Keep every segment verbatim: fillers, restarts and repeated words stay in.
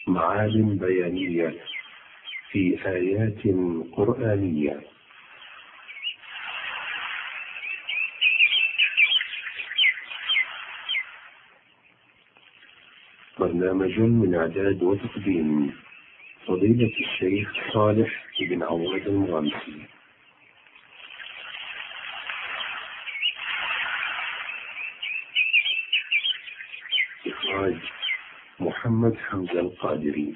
معالم بيانية في آيات قرآنية. برنامج من إعداد وتقديم فضيلة الشيخ صالح بن عواد المغامسي. إخراج محمد حمزة القادري.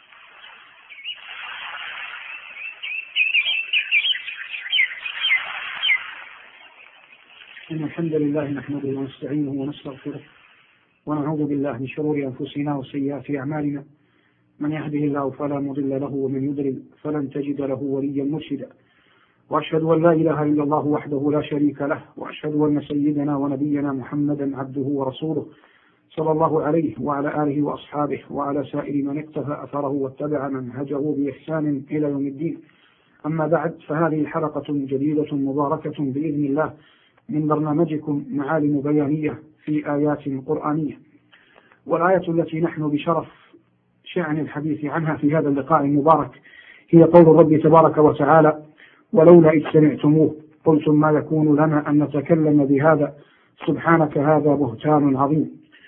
إن الحمد لله نحمده ونستعينه ونستغفره ونعوذ بالله من شرور أنفسنا وسيئات أعمالنا، من يهده الله فلا مضل له ومن يضلل فلن تجد له وليا مرشدا، وأشهد أن لا إله إلا الله وحده لا شريك له، وأشهد أن سيدنا ونبينا محمدا عبده ورسوله صلى الله عليه وعلى آله وأصحابه وعلى سائر من اقتفى أثره واتبع منهجه بإحسان إلى يوم الدين. أما بعد، فهذه حلقة جديدة مباركة بإذن الله من برنامجكم معالم بيانية في آيات قرآنية. والآية التي نحن بشرف شأن الحديث عنها في هذا اللقاء المبارك هي قول الرب تبارك وتعالى: ولولا إذ سمعتموه قلتم ما يكون لنا أن نتكلم بهذا سبحانك هذا بهتان عظيم.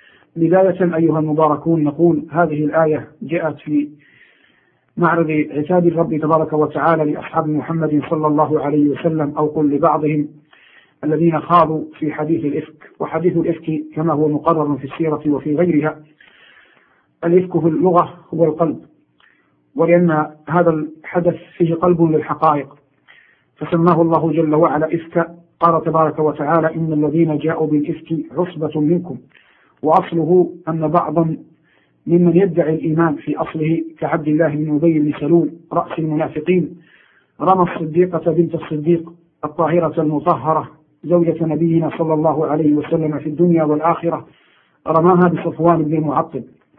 بداية أيها المباركون، نقول هذه الآية جاءت في معرض عتاب الرب تبارك وتعالى لأصحاب محمد صلى الله عليه وسلم، أو قل لبعضهم الذين خاضوا في حديث الإفك. وحديث الإفك كما هو مقرر في السيرة وفي غيرها، الإفك في اللغة هو القلب، ولأن هذا الحدث فيه قلب للحقائق فسماه الله جل وعلا إفكا. قال تبارك وتعالى: إن الذين جاءوا بالإفك عصبة منكم. وأصله أن بعضا ممن يدعي الإيمان في أصله كعبد الله بن أبي بن سلول رأس المنافقين رمى الصديقة بنت الصديق الطاهرة المطهرة زوجة نبينا صلى الله عليه وسلم في الدنيا والآخرة، رماها بصفوان بن معطل.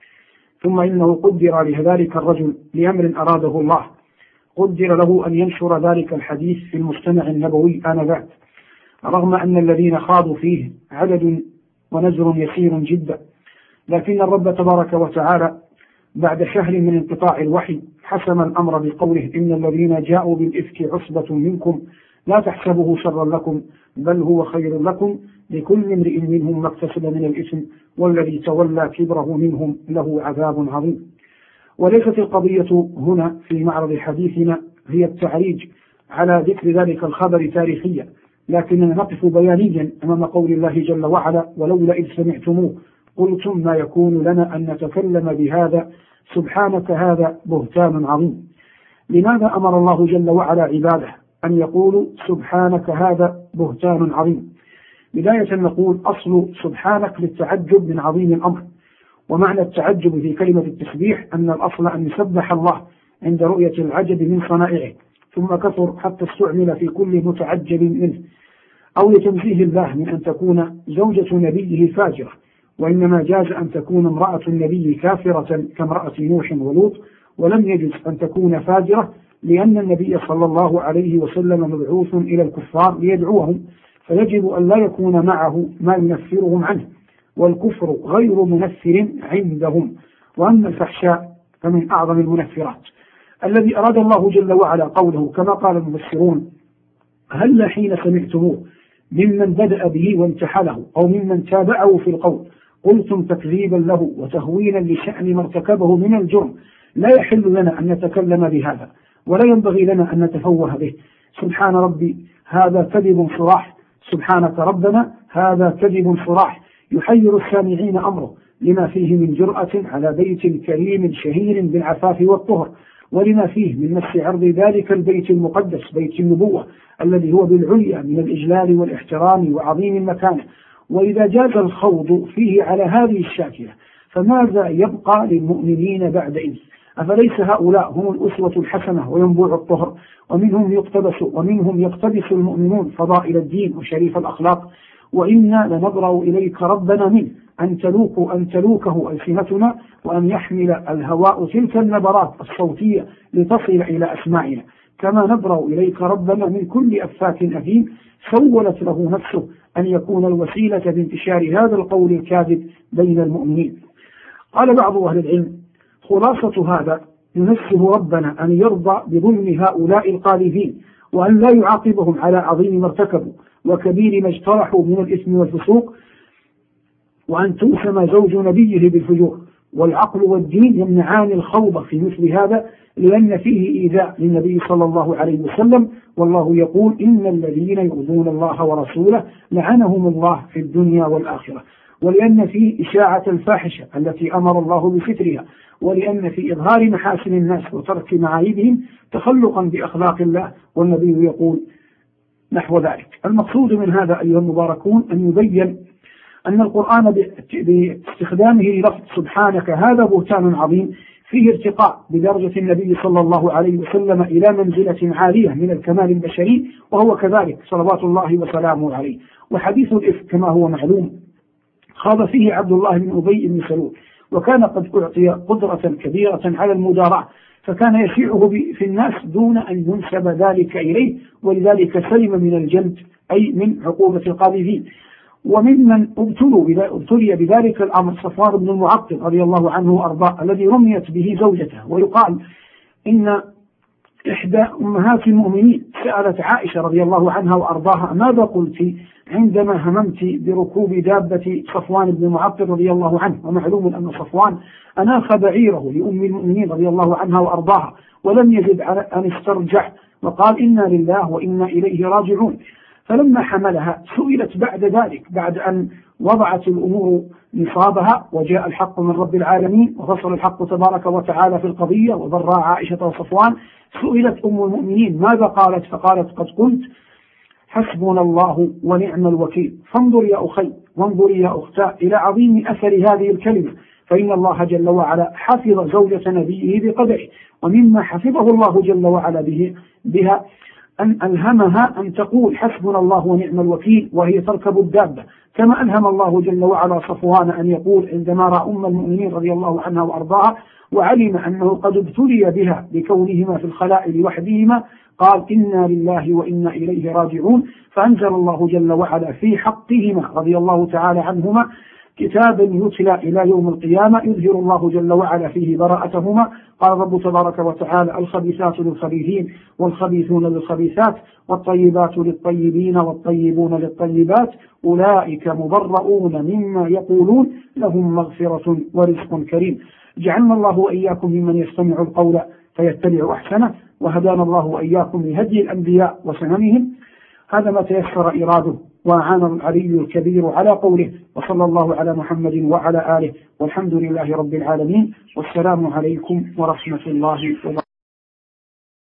ثم إنه قدر لذلك الرجل لأمر أراده الله، قدر له أن ينشر ذلك الحديث في المجتمع النبوي آنذاك، رغم أن الذين خاضوا فيه عدد ونزر يسير جدا. لكن الرب تبارك وتعالى بعد شهر من انقطاع الوحي حسم الأمر بقوله: إن الذين جاءوا بالإفك عصبة منكم لا تحسبه شرا لكم بل هو خير لكم لكل امرئ منهم ما اكتسب من الإثم والذي تولى كبره منهم له عذاب عظيم. وليست القضية هنا في معرض حديثنا هي التعريج على ذكر ذلك الخبر تاريخيا، لكننا نقف بيانيا أمام قول الله جل وعلا: ولولا إذ سمعتموه قلتم ما يكون لنا أن نتكلم بهذا سبحانك هذا بهتان عظيم. لماذا أمر الله جل وعلا عباده أن يقولوا سبحانك هذا بهتان عظيم؟ بداية نقول أصل سبحانك للتعجب من عظيم الأمر، ومعنى التعجب في كلمة التسبيح أن الأصل أن يسبح الله عند رؤية العجب من صنائعه، ثم كثر حتى استعمل في كل متعجب منه، أو لتنزيه الله من أن تكون زوجة نبيه فاجرة، وإنما جاز أن تكون امرأة النبي كافرة كامرأة نوح ولوط، ولم يجز أن تكون فاجرة، لأن النبي صلى الله عليه وسلم مبعوث إلى الكفار ليدعوهم، فيجب أن لا يكون معه ما ينفرهم عنه، والكفر غير منفر عندهم. وأما الفحشاء فمن أعظم المنفرات. الذي أراد الله جل وعلا قوله كما قال المفسرون: هل حين سمعتموه ممن بدأ به وانتحله أو ممن تابعه في القول قلتم تكذيبا له وتهويلا لشأن ما ارتكبه من الجرم، لا يحل لنا أن نتكلم بهذا ولا ينبغي لنا أن نتفوه به. سبحان ربي هذا كذب صراح، سبحانك ربنا هذا كذب صراح، يحير السامعين أمره لما فيه من جرأة على بيت كريم شهير بالعفاف والطهر، ولما فيه من نفس عرض ذلك البيت المقدس بيت النبوة الذي هو بالعليا من الإجلال والاحترام وعظيم المكانة. وإذا جاز الخوض فيه على هذه الشاكلة فماذا يبقى للمؤمنين بعد إذ؟ أفليس هؤلاء هم الأسوة الحسنة وينبوع الطهر، ومنهم يقتبس ومنهم يقتبس المؤمنون فضائل الدين وشريف الأخلاق؟ وإنا لنبرأ إليك ربنا منه أن تلوك أن تلوكه ألسنتنا، وأن يحمل الهواء تلك النبرات الصوتية لتصل إلى أسماعنا، كما نبرأ إليك ربنا من كل أفاك أثيم سولت له نفسه أن يكون الوسيلة بانتشار هذا القول الكاذب بين المؤمنين. قال بعض أهل العلم: خلاصة هذا ننسه ربنا أن يرضى بظلم هؤلاء القاذفين، وأن لا يعاقبهم على عظيم ما ارتكبوا وكبير ما اجترحوا من الإثم والفسوق، وأن توسم زوج نبيه بالفجور. والعقل والدين يمنعان الخوض في مثل هذا، لأن فيه إيذاء للنبي صلى الله عليه وسلم، والله يقول إن الذين يؤذون الله ورسوله لعنهم الله في الدنيا والآخرة. ولأن فيه إشاعة الفاحشة التي أمر الله بسترها، ولأن في إظهار محاسن الناس وترك معايبهم تخلقا بأخلاق الله، والنبي يقول نحو ذلك. المقصود من هذا أيها المباركون أن يبين أن القرآن باستخدامه للفظ سبحانك هذا بهتان عظيم فيه ارتقاء بدرجة النبي صلى الله عليه وسلم إلى منزلة عالية من الكمال البشري، وهو كذلك صلوات الله وسلامه عليه. وحديث الإفك كما هو معلوم خاض فيه عبد الله بن أبي بن سلول، وكان قد أعطي قدرة كبيرة على المداراة، فكان يشيعه في الناس دون أن ينسب ذلك إليه، ولذلك سلم من الجلد أي من عقوبة القاذفين. وممن ابتلي بذلك الأمر صفوان بن المعطل رضي الله عنه وأرضاه الذي رميت به زوجته. ويقال إن إحدى أمهات المؤمنين سألت عائشة رضي الله عنها وأرضاها ماذا قلت عندما هممت بركوب دابة صفوان بن المعطل رضي الله عنه؟ ومعلوم أن صفوان أناخ بعيره لأم المؤمنين رضي الله عنها وأرضاها، ولم يزد على أن استرجع وقال إنا لله وإنا إليه راجعون. فلما حملها سئلت بعد ذلك، بعد أن وضعت الأمور نصابها وجاء الحق من رب العالمين وفصل الحق تبارك وتعالى في القضية وضراء عائشة وصفوان، سئلت أم المؤمنين ماذا قالت؟ فقالت قد قلت حسبنا الله ونعم الوكيل. فانظر يا أخي وانظر يا أختاه إلى عظيم أثر هذه الكلمة، فإن الله جل وعلا حفظ زوجة نبيه بقدره، ومما حفظه الله جل وعلا به بها أن ألهمها أن تقول حسبنا الله ونعم الوكيل وهي تركب الدابة، كما ألهم الله جل وعلا صفوان أن يقول عندما رأى أم المؤمنين رضي الله عنها وأرضاها وعلم أنه قد ابتلي بها بكونهما في الخلاء لوحدهما قال إنا لله وإنا إليه راجعون. فأنزل الله جل وعلا في حقهما رضي الله تعالى عنهما كتابا يتلى إلى يوم القيامة يظهر الله جل وعلا فيه براءتهما. قال رب تبارك وتعالى الخبيثات للخبيثين والخبيثون للخبيثات والطيبات للطيبين والطيبون للطيبات أولئك مبرؤون مما يقولون لهم مغفرة ورزق كريم. جعلنا الله وإياكم ممن يستمع القول فيتبع أحسنه، وهدانا الله وإياكم لهدي الأنبياء وسننهم. هذا ما تيسر إراده، وأعان العلي الكبير على قوله، وصلى الله على محمد وعلى آله، والحمد لله رب العالمين، والسلام عليكم ورحمة الله وبركاته.